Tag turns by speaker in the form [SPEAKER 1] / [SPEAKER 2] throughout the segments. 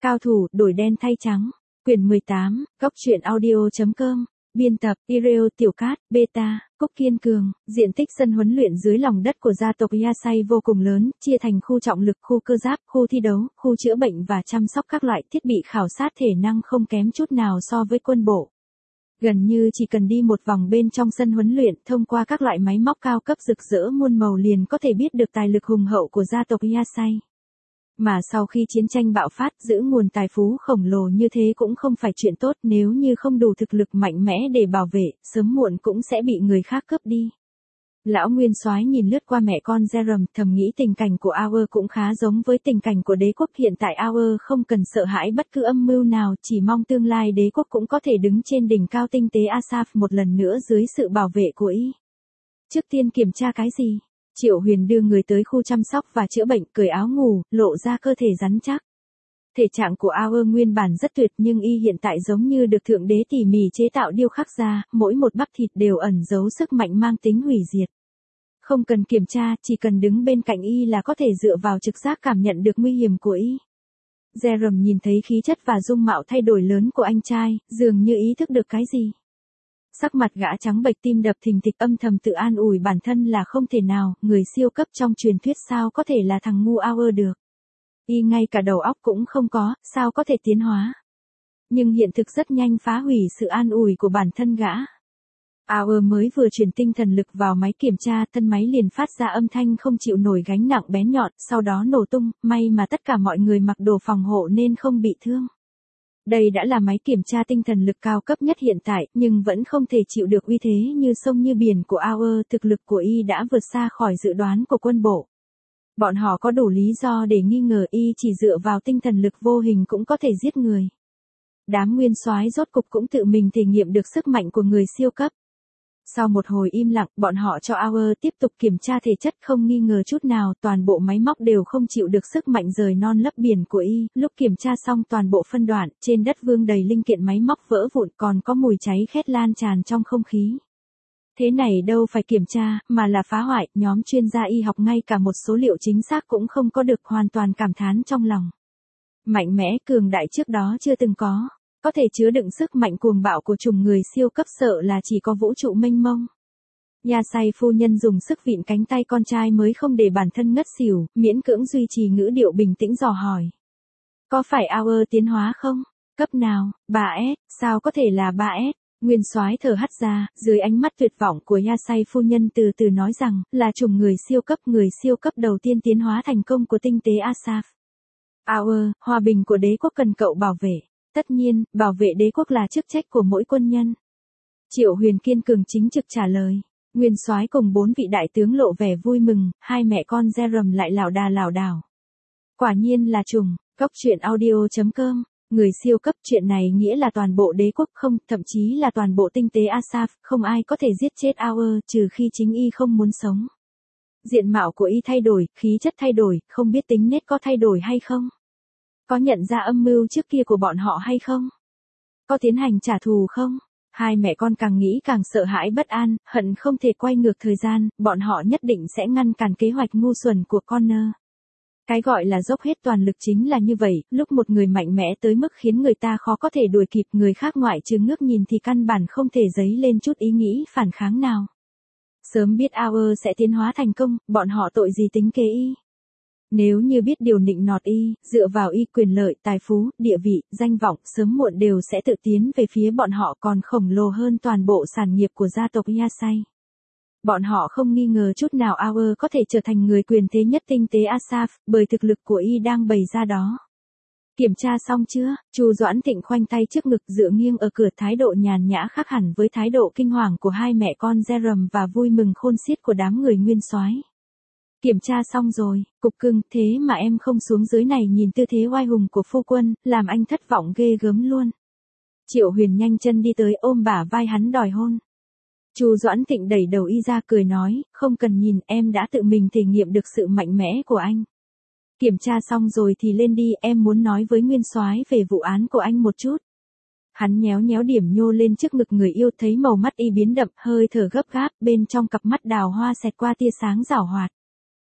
[SPEAKER 1] Cao thủ, đổi đen thay trắng. Quyển 18, Góc truyện audio.com. Biên tập, Ireo Tiểu Cát, Beta, Cúc Kiên Cường. Diện tích sân huấn luyện dưới lòng đất của gia tộc Yasai vô cùng lớn, chia thành khu trọng lực, khu cơ giáp, khu thi đấu, khu chữa bệnh và chăm sóc các loại thiết bị khảo sát thể năng không kém chút nào so với quân bộ. Gần như chỉ cần đi một vòng bên trong sân huấn luyện, thông qua các loại máy móc cao cấp rực rỡ muôn màu liền có thể biết được tài lực hùng hậu của gia tộc Yasai. Mà sau khi chiến tranh bạo phát, giữ nguồn tài phú khổng lồ như thế cũng không phải chuyện tốt, nếu như không đủ thực lực mạnh mẽ để bảo vệ, sớm muộn cũng sẽ bị người khác cướp đi. Lão Nguyên Soái nhìn lướt qua mẹ con Jerome, thầm nghĩ tình cảnh của Auer cũng khá giống với tình cảnh của đế quốc hiện tại. Auer không cần sợ hãi bất cứ âm mưu nào, chỉ mong tương lai đế quốc cũng có thể đứng trên đỉnh cao tinh tế Asaf một lần nữa dưới sự bảo vệ của y. Trước tiên kiểm tra cái gì? Triệu Huyền đưa người tới khu chăm sóc và chữa bệnh, cởi áo ngủ, lộ ra cơ thể rắn chắc. Thể trạng của Auer nguyên bản rất tuyệt nhưng y hiện tại giống như được Thượng Đế tỉ mỉ chế tạo điêu khắc ra, mỗi một bắp thịt đều ẩn giấu sức mạnh mang tính hủy diệt. Không cần kiểm tra, chỉ cần đứng bên cạnh y là có thể dựa vào trực giác cảm nhận được nguy hiểm của y. Jerome nhìn thấy khí chất và dung mạo thay đổi lớn của anh trai, dường như ý thức được cái gì. Sắc mặt gã trắng bệch, tim đập thình thịch, âm thầm tự an ủi bản thân là không thể nào, người siêu cấp trong truyền thuyết sao có thể là thằng ngu Auer được. Y ngay cả đầu óc cũng không có, sao có thể tiến hóa. Nhưng hiện thực rất nhanh phá hủy sự an ủi của bản thân gã. Auer mới vừa truyền tinh thần lực vào máy kiểm tra, thân máy liền phát ra âm thanh không chịu nổi gánh nặng bén nhọn, sau đó nổ tung, may mà tất cả mọi người mặc đồ phòng hộ nên không bị thương. Đây đã là máy kiểm tra tinh thần lực cao cấp nhất hiện tại, nhưng vẫn không thể chịu được uy thế như sông như biển của Auer, thực lực của y đã vượt xa khỏi dự đoán của quân bộ. Bọn họ có đủ lý do để nghi ngờ y chỉ dựa vào tinh thần lực vô hình cũng có thể giết người. Đám nguyên soái rốt cục cũng tự mình thể nghiệm được sức mạnh của người siêu cấp. Sau một hồi im lặng, bọn họ cho Auer tiếp tục kiểm tra thể chất, không nghi ngờ chút nào, toàn bộ máy móc đều không chịu được sức mạnh rời non lấp biển của y. Lúc kiểm tra xong toàn bộ phân đoạn, trên đất vương đầy linh kiện máy móc vỡ vụn, còn có mùi cháy khét lan tràn trong không khí. Thế này đâu phải kiểm tra, mà là phá hoại. Nhóm chuyên gia y học ngay cả một số liệu chính xác cũng không có được, hoàn toàn cảm thán trong lòng. Mạnh mẽ, cường đại trước đó chưa từng có thể chứa đựng sức mạnh cuồng bạo của chủng người siêu cấp, sợ là chỉ có vũ trụ mênh mông. Yasai phu nhân dùng sức vịn cánh tay con trai mới không để bản thân ngất xỉu, miễn cưỡng duy trì ngữ điệu bình tĩnh dò hỏi. Có phải Auer tiến hóa không? Cấp nào? 3S, sao có thể là 3S? Nguyên soái thở hắt ra, dưới ánh mắt tuyệt vọng của Yasai phu nhân từ từ nói rằng, là chủng người siêu cấp đầu tiên tiến hóa thành công của tinh tế Asaf. Auer, hòa bình của đế quốc cần cậu bảo vệ. Tất nhiên, bảo vệ đế quốc là chức trách của mỗi quân nhân. Triệu Huyền kiên cường chính trực trả lời. Nguyên soái cùng 4 vị đại tướng lộ vẻ vui mừng, hai mẹ con Jerome lại lảo đảo. Quả nhiên là trùng. Góc truyện audio.com. Người siêu cấp, chuyện này nghĩa là toàn bộ đế quốc không, thậm chí là toàn bộ tinh tế Asaf, không ai có thể giết chết Auer trừ khi chính y không muốn sống. Diện mạo của y thay đổi, khí chất thay đổi, không biết tính nết có thay đổi hay không? Có nhận ra âm mưu trước kia của bọn họ hay không? Có tiến hành trả thù không? Hai mẹ con càng nghĩ càng sợ hãi bất an, hận không thể quay ngược thời gian, bọn họ nhất định sẽ ngăn cản kế hoạch ngu xuẩn của Connor. Cái gọi là dốc hết toàn lực chính là như vậy, lúc một người mạnh mẽ tới mức khiến người ta khó có thể đuổi kịp, người khác ngoại trừ ngước nhìn thì căn bản không thể dấy lên chút ý nghĩ phản kháng nào. Sớm biết Auer sẽ tiến hóa thành công, bọn họ tội gì tính kế y. Nếu như biết điều nịnh nọt y, dựa vào y, quyền lợi, tài phú, địa vị, danh vọng, sớm muộn đều sẽ tự tiến về phía bọn họ, còn khổng lồ hơn toàn bộ sản nghiệp của gia tộc Yasai. Bọn họ không nghi ngờ chút nào Auer có thể trở thành người quyền thế nhất tinh tế Asaf, bởi thực lực của y đang bày ra đó. Kiểm tra xong chưa? Chu Doãn Thịnh khoanh tay trước ngực dựa nghiêng ở cửa, thái độ nhàn nhã khác hẳn với thái độ kinh hoàng của hai mẹ con Jerome và vui mừng khôn xiết của đám người nguyên soái. Kiểm tra xong rồi, cục cưng, thế mà em không xuống dưới này nhìn tư thế oai hùng của phu quân, làm anh thất vọng ghê gớm luôn. Triệu Huyền nhanh chân đi tới ôm bả vai hắn đòi hôn. Chu Doãn Thịnh đẩy đầu y ra cười nói, không cần nhìn, em đã tự mình thể nghiệm được sự mạnh mẽ của anh. Kiểm tra xong rồi thì lên đi, em muốn nói với nguyên soái về vụ án của anh một chút. Hắn nhéo điểm nhô lên trước ngực người yêu, thấy màu mắt y biến đậm, hơi thở gấp gáp, bên trong cặp mắt đào hoa xẹt qua tia sáng giảo hoạt.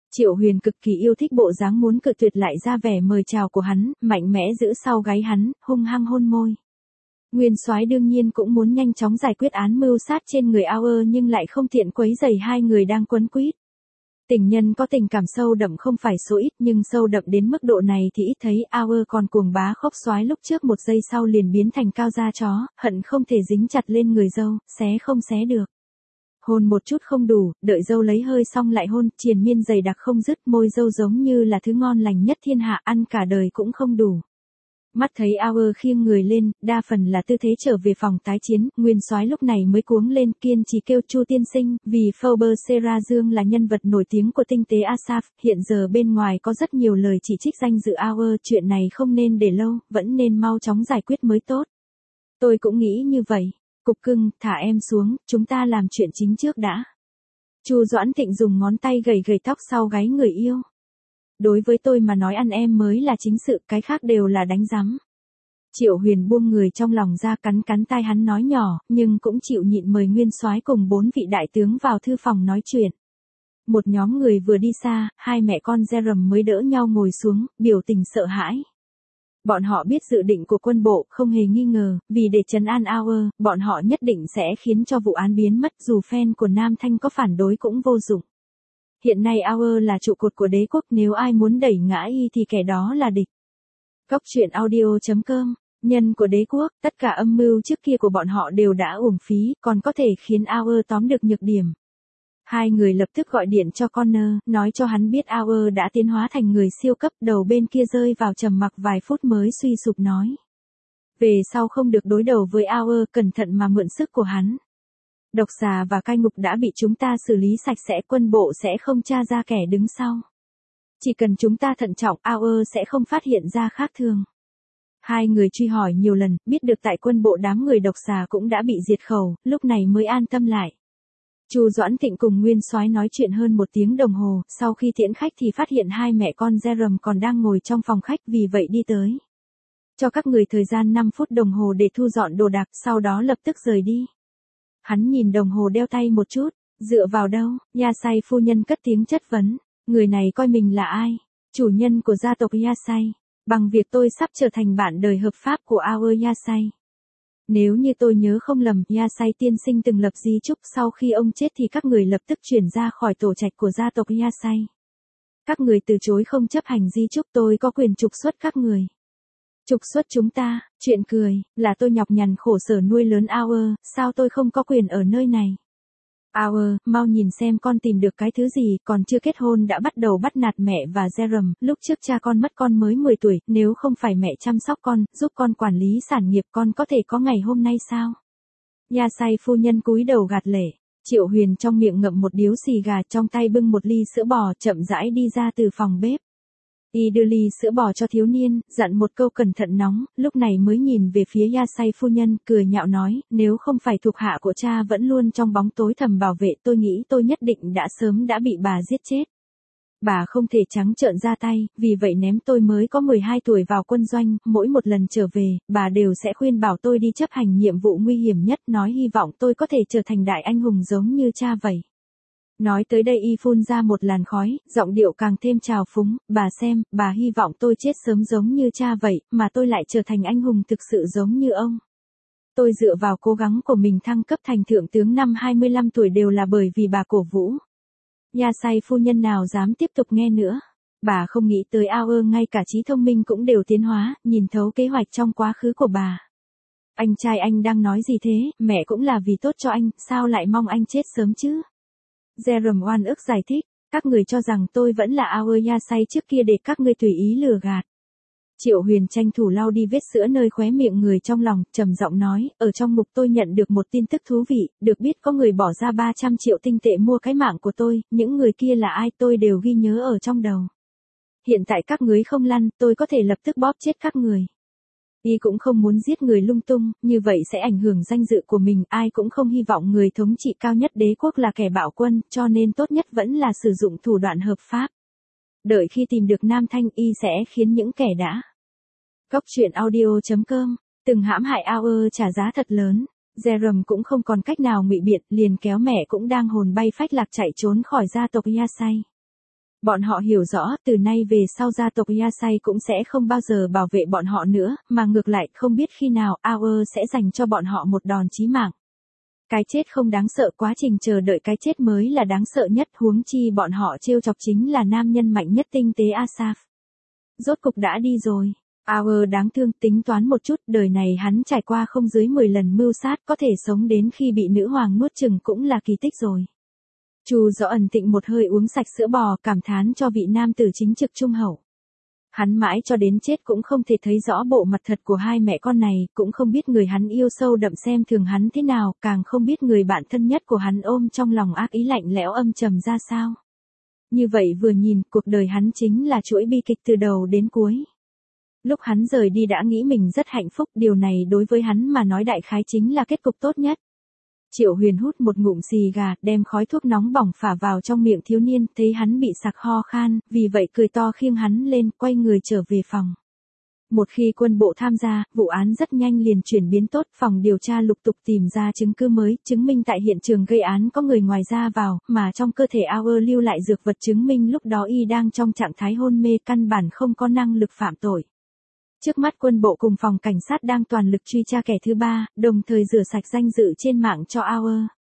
[SPEAKER 1] Triệu Huyền cực kỳ yêu thích bộ dáng muốn cự tuyệt lại ra vẻ mời chào của hắn, mạnh mẽ giữ sau gáy hắn, hung hăng hôn môi. Nguyên Soái đương nhiên cũng muốn nhanh chóng giải quyết án mưu sát trên người Auer nhưng lại không tiện quấy rầy hai người đang quấn quýt. Tình nhân có tình cảm sâu đậm không phải số ít nhưng sâu đậm đến mức độ này thì ít thấy. Auer còn cuồng bá khốc soái lúc trước một giây sau liền biến thành cao da chó, hận không thể dính chặt lên người dâu, xé không xé được. Hôn một chút không đủ, đợi dâu lấy hơi xong lại hôn, triền miên dày đặc không dứt, môi dâu giống như là thứ ngon lành nhất thiên hạ, ăn cả đời cũng không đủ. Mắt thấy Auer khiêng người lên, đa phần là tư thế trở về phòng tái chiến, Nguyên Soái lúc này mới cuống lên kiên trì kêu Chu tiên sinh, vì Faber Sera Dương là nhân vật nổi tiếng của tinh tế Asaf, hiện giờ bên ngoài có rất nhiều lời chỉ trích danh dự Auer, chuyện này không nên để lâu, vẫn nên mau chóng giải quyết mới tốt. Tôi cũng nghĩ như vậy. Cục cưng, thả em xuống, chúng ta làm chuyện chính trước đã. Chu Doãn Thịnh dùng ngón tay gầy gầy tóc sau gáy người yêu. Đối với tôi mà nói ăn em mới là chính sự, cái khác đều là đánh rắm. Triệu Huyền buông người trong lòng ra cắn cắn tai hắn nói nhỏ, nhưng cũng chịu nhịn mời Nguyên Soái cùng 4 vị đại tướng vào thư phòng nói chuyện. Một nhóm người vừa đi xa, hai mẹ con Jerome mới đỡ nhau ngồi xuống, biểu tình sợ hãi. Bọn họ biết dự định của quân bộ, không hề nghi ngờ, vì để trấn an Auer, bọn họ nhất định sẽ khiến cho vụ án biến mất dù fan của Nam Thanh có phản đối cũng vô dụng. Hiện nay Auer là trụ cột của đế quốc, nếu ai muốn đẩy ngã y thì kẻ đó là địch. Góc truyện audio.com, nhân của đế quốc, tất cả âm mưu trước kia của bọn họ đều đã uổng phí, còn có thể khiến Auer tóm được nhược điểm. Hai người lập tức gọi điện cho Connor, nói cho hắn biết Auer đã tiến hóa thành người siêu cấp, đầu bên kia rơi vào trầm mặc vài phút mới suy sụp nói. Về sau không được đối đầu với Auer, cẩn thận mà mượn sức của hắn. Độc xà và cai ngục đã bị chúng ta xử lý sạch sẽ, quân bộ sẽ không tra ra kẻ đứng sau. Chỉ cần chúng ta thận trọng, Auer sẽ không phát hiện ra khác thường. Hai người truy hỏi nhiều lần, biết được tại quân bộ đám người độc xà cũng đã bị diệt khẩu, lúc này mới an tâm lại. Chu Doãn Thịnh cùng Nguyên Soái nói chuyện hơn 1 tiếng đồng hồ, sau khi tiễn khách thì phát hiện hai mẹ con Jerome còn đang ngồi trong phòng khách, vì vậy đi tới. Cho các người thời gian 5 phút đồng hồ để thu dọn đồ đạc, sau đó lập tức rời đi. Hắn nhìn đồng hồ đeo tay một chút, dựa vào đâu? Yasai phu nhân cất tiếng chất vấn, người này coi mình là ai? Chủ nhân của gia tộc Yasai, bằng việc tôi sắp trở thành bạn đời hợp pháp của Auer Yasai. Nếu như tôi nhớ không lầm, Yasai tiên sinh từng lập di chúc, sau khi ông chết thì các người lập tức chuyển ra khỏi tổ trạch của gia tộc Yasai. Các người từ chối không chấp hành di chúc, tôi có quyền trục xuất các người. Trục xuất chúng ta? Chuyện cười, là tôi nhọc nhằn khổ sở nuôi lớn Auer, sao tôi không có quyền ở nơi này? Auer, mau nhìn xem con tìm được cái thứ gì, còn chưa kết hôn đã bắt đầu bắt nạt mẹ và Jerome, lúc trước cha con mất con mới 10 tuổi, nếu không phải mẹ chăm sóc con, giúp con quản lý sản nghiệp, con có thể có ngày hôm nay sao? Yasai phu nhân cúi đầu gạt lệ. Triệu Huyền trong miệng ngậm một điếu xì gà, trong tay bưng một ly sữa bò, chậm rãi đi ra từ phòng bếp. Y đưa ly sữa bò cho thiếu niên, dặn một câu cẩn thận nóng, lúc này mới nhìn về phía Yasai phu nhân, cười nhạo nói, nếu không phải thuộc hạ của cha vẫn luôn trong bóng tối thầm bảo vệ, tôi nghĩ tôi nhất định đã sớm đã bị bà giết chết. Bà không thể trắng trợn ra tay, vì vậy ném tôi mới có 12 tuổi vào quân doanh, mỗi một lần trở về, bà đều sẽ khuyên bảo tôi đi chấp hành nhiệm vụ nguy hiểm nhất, nói hy vọng tôi có thể trở thành đại anh hùng giống như cha vậy. Nói tới đây y phun ra một làn khói, giọng điệu càng thêm trào phúng, bà xem, bà hy vọng tôi chết sớm giống như cha vậy, mà tôi lại trở thành anh hùng thực sự giống như ông. Tôi dựa vào cố gắng của mình thăng cấp thành thượng tướng năm 25 tuổi đều là bởi vì bà cổ vũ. Yasai phu nhân nào dám tiếp tục nghe nữa. Bà không nghĩ tới Auer ngay cả trí thông minh cũng đều tiến hóa, nhìn thấu kế hoạch trong quá khứ của bà. Anh trai anh đang nói gì thế, mẹ cũng là vì tốt cho anh, sao lại mong anh chết sớm chứ? Jerome oan ức giải thích, các người cho rằng tôi vẫn là Auer Yasai trước kia để các ngươi tùy ý lừa gạt. Triệu Huyền tranh thủ lau đi vết sữa nơi khóe miệng người trong lòng, trầm giọng nói, ở trong mục tôi nhận được một tin tức thú vị, được biết có người bỏ ra 300 triệu tinh tệ mua cái mạng của tôi, những người kia là ai tôi đều ghi nhớ ở trong đầu. Hiện tại các ngươi không lăn, tôi có thể lập tức bóp chết các người. Y cũng không muốn giết người lung tung, như vậy sẽ ảnh hưởng danh dự của mình, ai cũng không hy vọng người thống trị cao nhất đế quốc là kẻ bạo quân, cho nên tốt nhất vẫn là sử dụng thủ đoạn hợp pháp. Đợi khi tìm được Nam Thanh Y sẽ khiến những kẻ đã. Góc truyện audio.com, từng hãm hại Auer trả giá thật lớn. Jerome cũng không còn cách nào ngụy biện, liền kéo mẹ cũng đang hồn bay phách lạc chạy trốn khỏi gia tộc Yasai. Bọn họ hiểu rõ, từ nay về sau gia tộc Yasai cũng sẽ không bao giờ bảo vệ bọn họ nữa, mà ngược lại không biết khi nào Aur sẽ dành cho bọn họ một đòn chí mạng. Cái chết không đáng sợ, quá trình chờ đợi cái chết mới là đáng sợ nhất, huống chi bọn họ trêu chọc chính là nam nhân mạnh nhất tinh tế Asaf. Rốt cục đã đi rồi. Aur đáng thương, tính toán một chút, đời này hắn trải qua không dưới 10 lần mưu sát, có thể sống đến khi bị nữ hoàng nuốt chửng cũng là kỳ tích rồi. Chu Rõ ẩn tịnh một hơi uống sạch sữa bò, cảm thán cho vị nam tử chính trực trung hậu. Hắn mãi cho đến chết cũng không thể thấy rõ bộ mặt thật của hai mẹ con này, cũng không biết người hắn yêu sâu đậm xem thường hắn thế nào, càng không biết người bạn thân nhất của hắn ôm trong lòng ác ý lạnh lẽo âm trầm ra sao. Như vậy vừa nhìn, cuộc đời hắn chính là chuỗi bi kịch từ đầu đến cuối. Lúc hắn rời đi đã nghĩ mình rất hạnh phúc, điều này đối với hắn mà nói đại khái chính là kết cục tốt nhất. Triệu Huyền hút một ngụm xì gà, đem khói thuốc nóng bỏng phả vào trong miệng thiếu niên, thấy hắn bị sặc ho khan, vì vậy cười to khiêng hắn lên, quay người trở về phòng. Một khi quân bộ tham gia, vụ án rất nhanh liền chuyển biến tốt, phòng điều tra lục tục tìm ra chứng cứ mới, chứng minh tại hiện trường gây án có người ngoài ra vào, mà trong cơ thể Aur lưu lại dược vật chứng minh lúc đó y đang trong trạng thái hôn mê, căn bản không có năng lực phạm tội. Trước mắt quân bộ cùng phòng cảnh sát đang toàn lực truy tra kẻ thứ ba, đồng thời rửa sạch danh dự trên mạng cho Aur.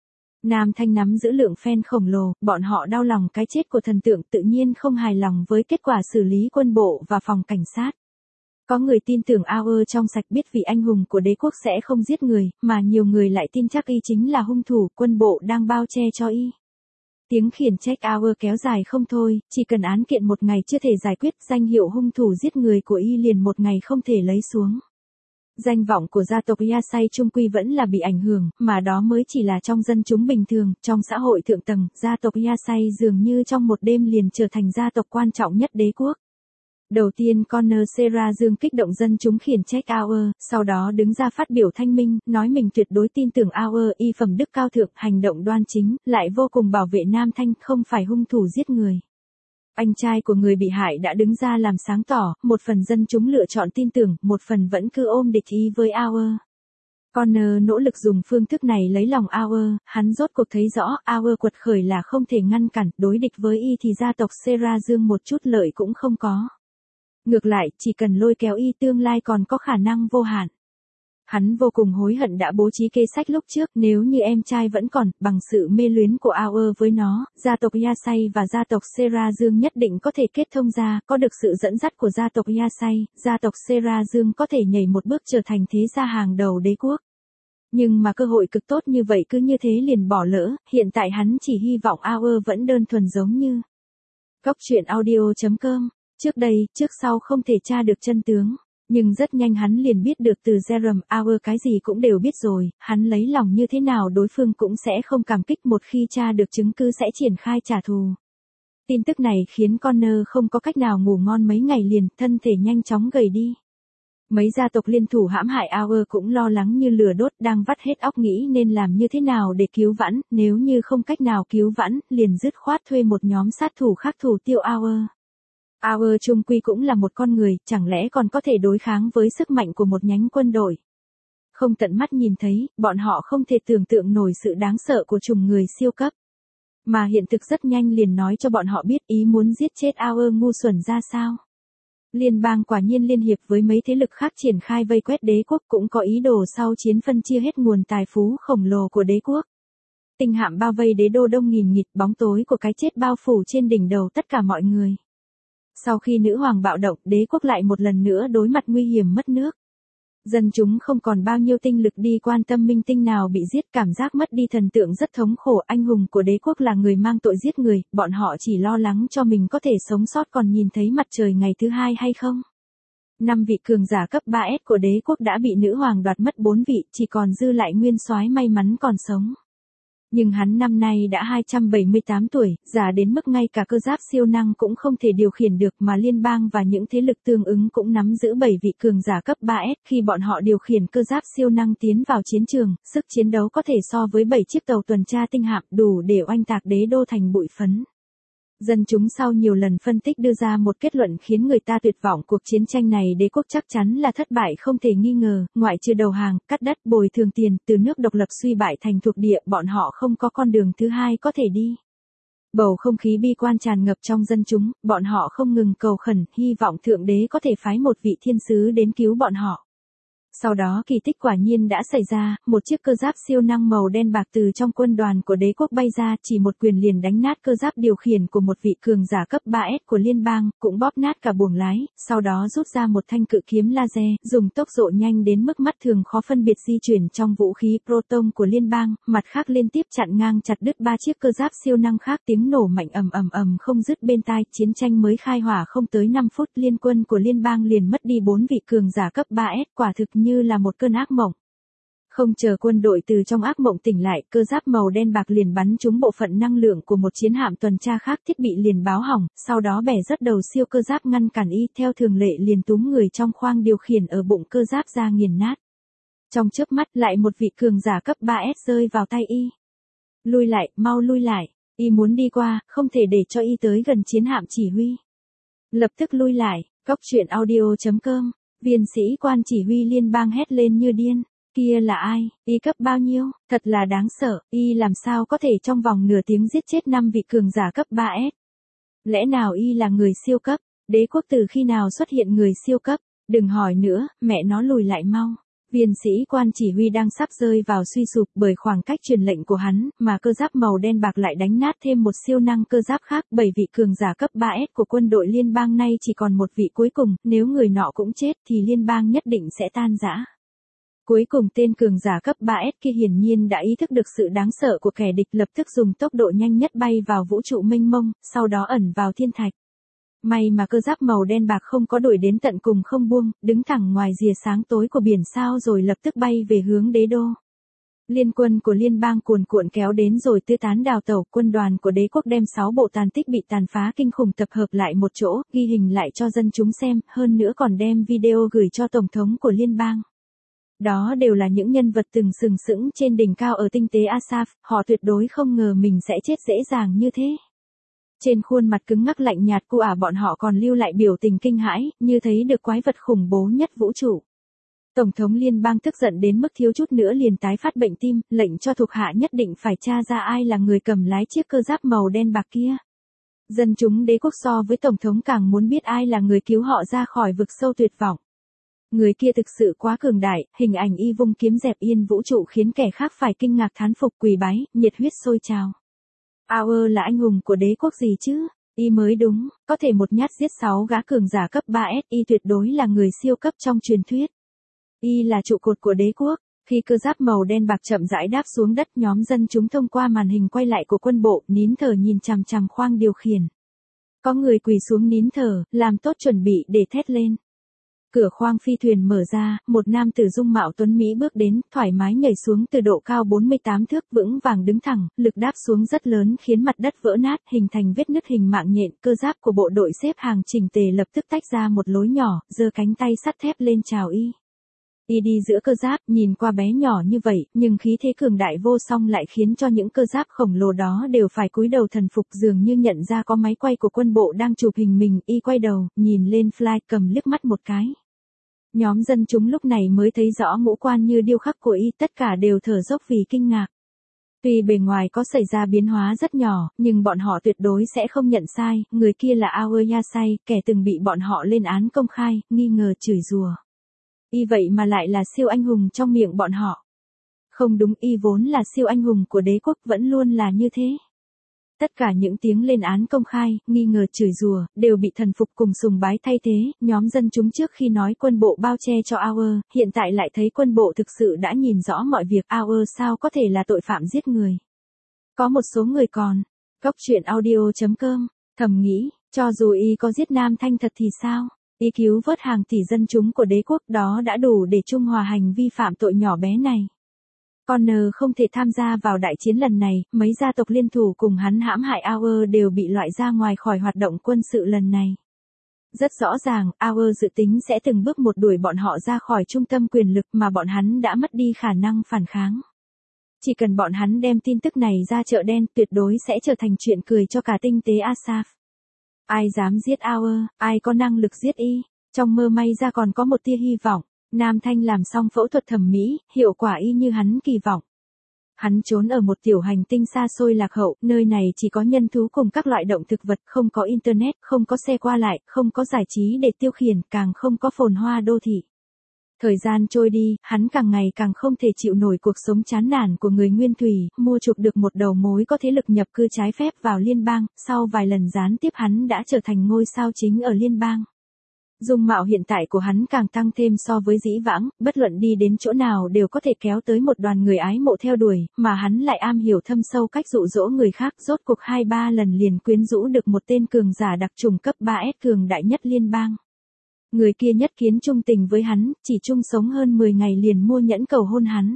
[SPEAKER 1] Nam Thanh nắm giữ lượng fan khổng lồ, bọn họ đau lòng cái chết của thần tượng, tự nhiên không hài lòng với kết quả xử lý quân bộ và phòng cảnh sát. Có người tin tưởng Aur trong sạch, biết vị anh hùng của đế quốc sẽ không giết người, mà nhiều người lại tin chắc y chính là hung thủ, quân bộ đang bao che cho y. Tiếng khiển trách Aur kéo dài không thôi, chỉ cần án kiện một ngày chưa thể giải quyết, danh hiệu hung thủ giết người của y liền một ngày không thể lấy xuống. Danh vọng của gia tộc Yasai trung quy vẫn là bị ảnh hưởng, mà đó mới chỉ là trong dân chúng bình thường, trong xã hội thượng tầng, gia tộc Yasai dường như trong một đêm liền trở thành gia tộc quan trọng nhất đế quốc. Đầu tiên Connor Sera Dương kích động dân chúng khiển trách Aur, sau đó đứng ra phát biểu thanh minh, nói mình tuyệt đối tin tưởng Aur, y phẩm đức cao thượng, hành động đoan chính, lại vô cùng bảo vệ Nam Thanh, không phải hung thủ giết người. Anh trai của người bị hại đã đứng ra làm sáng tỏ, một phần dân chúng lựa chọn tin tưởng, một phần vẫn cứ ôm địch ý với Aur. Connor nỗ lực dùng phương thức này lấy lòng Aur, hắn rốt cuộc thấy rõ Aur quật khởi là không thể ngăn cản, đối địch với y thì gia tộc Sera Dương một chút lợi cũng không có. Ngược lại, chỉ cần lôi kéo y tương lai còn có khả năng vô hạn. Hắn vô cùng hối hận đã bố trí kế sách lúc trước, nếu như em trai vẫn còn, bằng sự mê luyến của Aur với nó, gia tộc Yasai và gia tộc Sera Dương nhất định có thể kết thông ra, có được sự dẫn dắt của gia tộc Yasai, gia tộc Sera Dương có thể nhảy một bước trở thành thế gia hàng đầu đế quốc. Nhưng mà cơ hội cực tốt như vậy cứ như thế liền bỏ lỡ, hiện tại hắn chỉ hy vọng Aur vẫn đơn thuần giống như Cốc truyện audio.com. Trước đây, trước sau không thể tra được chân tướng, nhưng rất nhanh hắn liền biết được từ Jerome, Aur cái gì cũng đều biết rồi, hắn lấy lòng như thế nào đối phương cũng sẽ không cảm kích, một khi tra được chứng cứ sẽ triển khai trả thù. Tin tức này khiến Connor không có cách nào ngủ ngon mấy ngày liền, thân thể nhanh chóng gầy đi. Mấy gia tộc liên thủ hãm hại Aur cũng lo lắng như lửa đốt, đang vắt hết óc nghĩ nên làm như thế nào để cứu vãn, nếu như không cách nào cứu vãn, liền dứt khoát thuê một nhóm sát thủ khác thủ tiêu Aur. Aur trung quy cũng là một con người, chẳng lẽ còn có thể đối kháng với sức mạnh của một nhánh quân đội. Không tận mắt nhìn thấy, bọn họ không thể tưởng tượng nổi sự đáng sợ của chủng người siêu cấp. Mà hiện thực rất nhanh liền nói cho bọn họ biết ý muốn giết chết Aur ngu xuẩn ra sao. Liên bang quả nhiên liên hiệp với mấy thế lực khác triển khai vây quét đế quốc, cũng có ý đồ sau chiến phân chia hết nguồn tài phú khổng lồ của đế quốc. Tinh hạm bao vây đế đô đông nghìn nghịt, bóng tối của cái chết bao phủ trên đỉnh đầu tất cả mọi người. Sau khi nữ hoàng bạo động, đế quốc lại một lần nữa đối mặt nguy hiểm mất nước. Dân chúng không còn bao nhiêu tinh lực đi quan tâm minh tinh nào bị giết, cảm giác mất đi thần tượng rất thống khổ, anh hùng của đế quốc là người mang tội giết người, bọn họ chỉ lo lắng cho mình có thể sống sót còn nhìn thấy mặt trời ngày thứ hai hay không. 5 vị cường giả cấp 3S của đế quốc đã bị nữ hoàng đoạt mất 4 vị, chỉ còn dư lại nguyên soái may mắn còn sống. Nhưng hắn năm nay đã 278 tuổi, già đến mức ngay cả cơ giáp siêu năng cũng không thể điều khiển được, mà liên bang và những thế lực tương ứng cũng nắm giữ 7 vị cường giả cấp 3S, khi bọn họ điều khiển cơ giáp siêu năng tiến vào chiến trường, sức chiến đấu có thể so với 7 chiếc tàu tuần tra tinh hạm, đủ để oanh tạc đế đô thành bụi phấn. Dân chúng sau nhiều lần phân tích đưa ra một kết luận khiến người ta tuyệt vọng, cuộc chiến tranh này đế quốc chắc chắn là thất bại không thể nghi ngờ, ngoại trừ đầu hàng, cắt đất, bồi thường tiền, từ nước độc lập suy bại thành thuộc địa, bọn họ không có con đường thứ hai có thể đi. Bầu không khí bi quan tràn ngập trong dân chúng, bọn họ không ngừng cầu khẩn, hy vọng Thượng Đế có thể phái một vị thiên sứ đến cứu bọn họ. Sau đó kỳ tích quả nhiên đã xảy ra, một chiếc cơ giáp siêu năng màu đen bạc từ trong quân đoàn của đế quốc bay ra, chỉ một quyền liền đánh nát cơ giáp điều khiển của một vị cường giả cấp 3S của liên bang, cũng bóp nát cả buồng lái, sau đó rút ra một thanh cự kiếm laser, dùng tốc độ nhanh đến mức mắt thường khó phân biệt di chuyển trong vũ khí proton của liên bang, mặt khác liên tiếp chặn ngang chặt đứt 3 chiếc cơ giáp siêu năng khác, tiếng nổ mạnh ầm ầm ầm không dứt bên tai, chiến tranh mới khai hỏa không tới 5 phút, liên quân của liên bang liền mất đi 4 vị cường giả cấp 3S, quả thực như là một cơn ác mộng. Không chờ quân đội từ trong ác mộng tỉnh lại, cơ giáp màu đen bạc liền bắn trúng bộ phận năng lượng của một chiến hạm tuần tra khác, thiết bị liền báo hỏng, sau đó bẻ rớt đầu siêu cơ giáp ngăn cản y, theo thường lệ liền túm người trong khoang điều khiển ở bụng cơ giáp ra nghiền nát. Trong chớp mắt lại một vị cường giả cấp 3S rơi vào tay y. Lui lại, mau lui lại, y muốn đi qua, không thể để cho y tới gần chiến hạm chỉ huy. Lập tức lui lại, coctruyện.audio.com. Viên sĩ quan chỉ huy liên bang hét lên như điên. Kia là ai? Y cấp bao nhiêu? Thật là đáng sợ, y làm sao có thể trong vòng nửa tiếng giết chết 5 vị cường giả cấp 3S? Lẽ nào y là người siêu cấp? Đế quốc từ khi nào xuất hiện người siêu cấp? Đừng hỏi nữa, mẹ nó lùi lại mau. Viên sĩ quan chỉ huy đang sắp rơi vào suy sụp bởi khoảng cách truyền lệnh của hắn, mà cơ giáp màu đen bạc lại đánh nát thêm một siêu năng cơ giáp khác, 7 vị cường giả cấp 3S của quân đội liên bang nay chỉ còn một vị cuối cùng, nếu người nọ cũng chết thì liên bang nhất định sẽ tan rã. Cuối cùng tên cường giả cấp 3S kia hiển nhiên đã ý thức được sự đáng sợ của kẻ địch, lập tức dùng tốc độ nhanh nhất bay vào vũ trụ mênh mông, sau đó ẩn vào thiên thạch. May mà cơ giáp màu đen bạc không có đuổi đến tận cùng không buông, đứng thẳng ngoài rìa sáng tối của biển sao rồi lập tức bay về hướng đế đô. Liên quân của liên bang cuồn cuộn kéo đến rồi tứ tán đào tẩu, quân đoàn của đế quốc đem 6 bộ tàn tích bị tàn phá kinh khủng tập hợp lại một chỗ, ghi hình lại cho dân chúng xem, hơn nữa còn đem video gửi cho tổng thống của liên bang. Đó đều là những nhân vật từng sừng sững trên đỉnh cao ở tinh tế Asaf, họ tuyệt đối không ngờ mình sẽ chết dễ dàng như thế. Trên khuôn mặt cứng ngắc lạnh nhạt của bọn họ còn lưu lại biểu tình kinh hãi, như thấy được quái vật khủng bố nhất vũ trụ. Tổng thống liên bang tức giận đến mức thiếu chút nữa liền tái phát bệnh tim, lệnh cho thuộc hạ nhất định phải tra ra ai là người cầm lái chiếc cơ giáp màu đen bạc kia. Dân chúng đế quốc so với tổng thống càng muốn biết ai là người cứu họ ra khỏi vực sâu tuyệt vọng. Người kia thực sự quá cường đại, hình ảnh y vung kiếm dẹp yên vũ trụ khiến kẻ khác phải kinh ngạc thán phục, quỳ bái, nhiệt huyết sôi trào. Auer là anh hùng của đế quốc gì chứ? Y mới đúng, có thể một nhát giết 6 gã cường giả cấp 3S, y tuyệt đối là người siêu cấp trong truyền thuyết. Y là trụ cột của đế quốc. Khi cơ giáp màu đen bạc chậm rãi đáp xuống đất, nhóm dân chúng thông qua màn hình quay lại của quân bộ, nín thở nhìn chằm chằm khoang điều khiển. Có người quỳ xuống nín thở, làm tốt chuẩn bị để thét lên. Cửa khoang phi thuyền mở ra, một nam tử dung mạo tuấn mỹ bước đến, thoải mái nhảy xuống từ độ cao 48 thước, vững vàng đứng thẳng, lực đáp xuống rất lớn khiến mặt đất vỡ nát, hình thành vết nứt hình mạng nhện, cơ giáp của bộ đội xếp hàng chỉnh tề lập tức tách ra một lối nhỏ, giơ cánh tay sắt thép lên chào y. Y đi giữa cơ giáp, nhìn qua bé nhỏ như vậy, nhưng khí thế cường đại vô song lại khiến cho những cơ giáp khổng lồ đó đều phải cúi đầu thần phục, dường như nhận ra có máy quay của quân bộ đang chụp hình mình, y quay đầu, nhìn lên Fly cầm liếc mắt một cái. Nhóm dân chúng lúc này mới thấy rõ ngũ quan như điêu khắc của y, tất cả đều thở dốc vì kinh ngạc. Tuy bề ngoài có xảy ra biến hóa rất nhỏ, nhưng bọn họ tuyệt đối sẽ không nhận sai, người kia là Aoya Yasai, kẻ từng bị bọn họ lên án công khai, nghi ngờ chửi rủa. Y vậy mà lại là siêu anh hùng trong miệng bọn họ. Không đúng, y vốn là siêu anh hùng của đế quốc, vẫn luôn là như thế. Tất cả những tiếng lên án công khai, nghi ngờ chửi rủa, đều bị thần phục cùng sùng bái thay thế, nhóm dân chúng trước khi nói quân bộ bao che cho Auer, hiện tại lại thấy quân bộ thực sự đã nhìn rõ mọi việc, Auer sao có thể là tội phạm giết người. Có một số người còn, coctruyện.audio.com, thầm nghĩ, cho dù y có giết Nam Thanh thật thì sao, y cứu vớt hàng tỷ dân chúng của đế quốc đó đã đủ để trung hòa hành vi phạm tội nhỏ bé này. Connor không thể tham gia vào đại chiến lần này, mấy gia tộc liên thủ cùng hắn hãm hại Auer đều bị loại ra ngoài khỏi hoạt động quân sự lần này. Rất rõ ràng, Auer dự tính sẽ từng bước một đuổi bọn họ ra khỏi trung tâm quyền lực mà bọn hắn đã mất đi khả năng phản kháng. Chỉ cần bọn hắn đem tin tức này ra chợ đen, tuyệt đối sẽ trở thành chuyện cười cho cả tinh tế Asaf. Ai dám giết Auer, ai có năng lực giết y, trong mơ may ra còn có một tia hy vọng. Nam Thanh làm xong phẫu thuật thẩm mỹ, hiệu quả y như hắn kỳ vọng. Hắn trốn ở một tiểu hành tinh xa xôi lạc hậu, nơi này chỉ có nhân thú cùng các loại động thực vật, không có internet, không có xe qua lại, không có giải trí để tiêu khiển, càng không có phồn hoa đô thị. Thời gian trôi đi, hắn càng ngày càng không thể chịu nổi cuộc sống chán nản của người nguyên thủy, mua chuộc được một đầu mối có thế lực nhập cư trái phép vào liên bang, sau vài lần gián tiếp hắn đã trở thành ngôi sao chính ở liên bang. Dung mạo hiện tại của hắn càng tăng thêm so với dĩ vãng, bất luận đi đến chỗ nào đều có thể kéo tới một đoàn người ái mộ theo đuổi, mà hắn lại am hiểu thâm sâu cách dụ dỗ người khác, rốt cuộc 2-3 lần liền quyến rũ được một tên cường giả đặc trùng cấp 3S cường đại nhất liên bang. Người kia nhất kiến trung tình với hắn, chỉ chung sống hơn 10 ngày liền mua nhẫn cầu hôn hắn.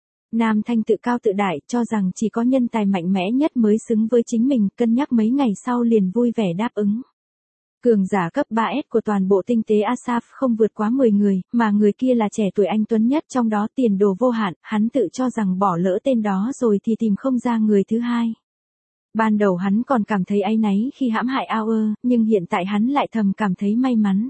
[SPEAKER 1] Nam Thanh tự cao tự đại, cho rằng chỉ có nhân tài mạnh mẽ nhất mới xứng với chính mình, cân nhắc mấy ngày sau liền vui vẻ đáp ứng. Cường giả cấp 3S của toàn bộ tinh tế Asaf không vượt quá 10 người, mà người kia là trẻ tuổi anh tuấn nhất trong đó, tiền đồ vô hạn, hắn tự cho rằng bỏ lỡ tên đó rồi thì tìm không ra người thứ hai. Ban đầu hắn còn cảm thấy áy náy khi hãm hại Auer, nhưng hiện tại hắn lại thầm cảm thấy may mắn.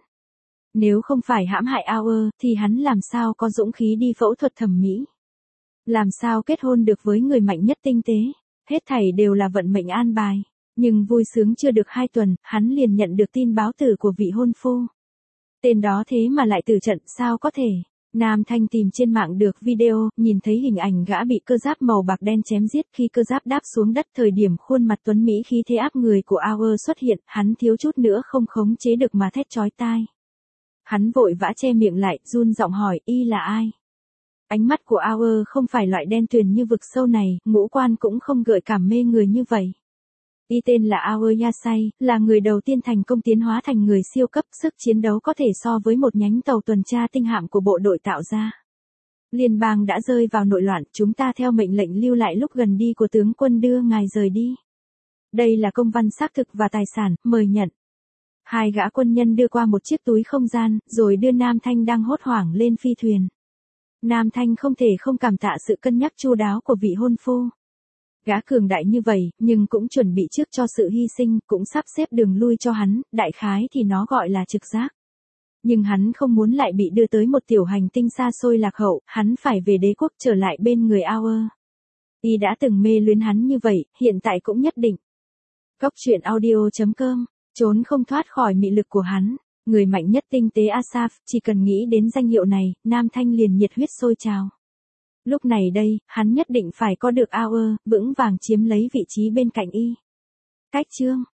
[SPEAKER 1] Nếu không phải hãm hại Auer, thì hắn làm sao có dũng khí đi phẫu thuật thẩm mỹ? Làm sao kết hôn được với người mạnh nhất tinh tế? Hết thảy đều là vận mệnh an bài. Nhưng vui sướng chưa được 2 tuần, hắn liền nhận được tin báo tử của vị hôn phu. Tên đó thế mà lại tử trận, sao có thể? Nam Thanh tìm trên mạng được video, nhìn thấy hình ảnh gã bị cơ giáp màu bạc đen chém giết khi cơ giáp đáp xuống đất, thời điểm khuôn mặt tuấn mỹ khí thế áp người của Auer xuất hiện, hắn thiếu chút nữa không khống chế được mà thét chói tai. Hắn vội vã che miệng lại, run giọng hỏi, y là ai? Ánh mắt của Auer không phải loại đen tuyền như vực sâu này, ngũ quan cũng không gợi cảm mê người như vậy. Y tên là Auer Yasai, là người đầu tiên thành công tiến hóa thành người siêu cấp, sức chiến đấu có thể so với một nhánh tàu tuần tra tinh hạm của bộ đội tạo ra. Liên bang đã rơi vào nội loạn, chúng ta theo mệnh lệnh lưu lại lúc gần đi của tướng quân đưa ngài rời đi. Đây là công văn xác thực và tài sản, mời nhận. 2 gã quân nhân đưa qua một chiếc túi không gian, rồi đưa Nam Thanh đang hốt hoảng lên phi thuyền. Nam Thanh không thể không cảm tạ sự cân nhắc chu đáo của vị hôn phu. Gã cường đại như vậy, nhưng cũng chuẩn bị trước cho sự hy sinh, cũng sắp xếp đường lui cho hắn, đại khái thì nó gọi là trực giác. Nhưng hắn không muốn lại bị đưa tới một tiểu hành tinh xa xôi lạc hậu, hắn phải về đế quốc trở lại bên người Auer. Y đã từng mê luyến hắn như vậy, hiện tại cũng nhất định. Góc truyện audio.com, trốn không thoát khỏi mị lực của hắn. Người mạnh nhất tinh tế Asaf, chỉ cần nghĩ đến danh hiệu này, Nam Thanh liền nhiệt huyết sôi trào. Lúc này đây, hắn nhất định phải có được Auer, vững vàng chiếm lấy vị trí bên cạnh y. Cách chương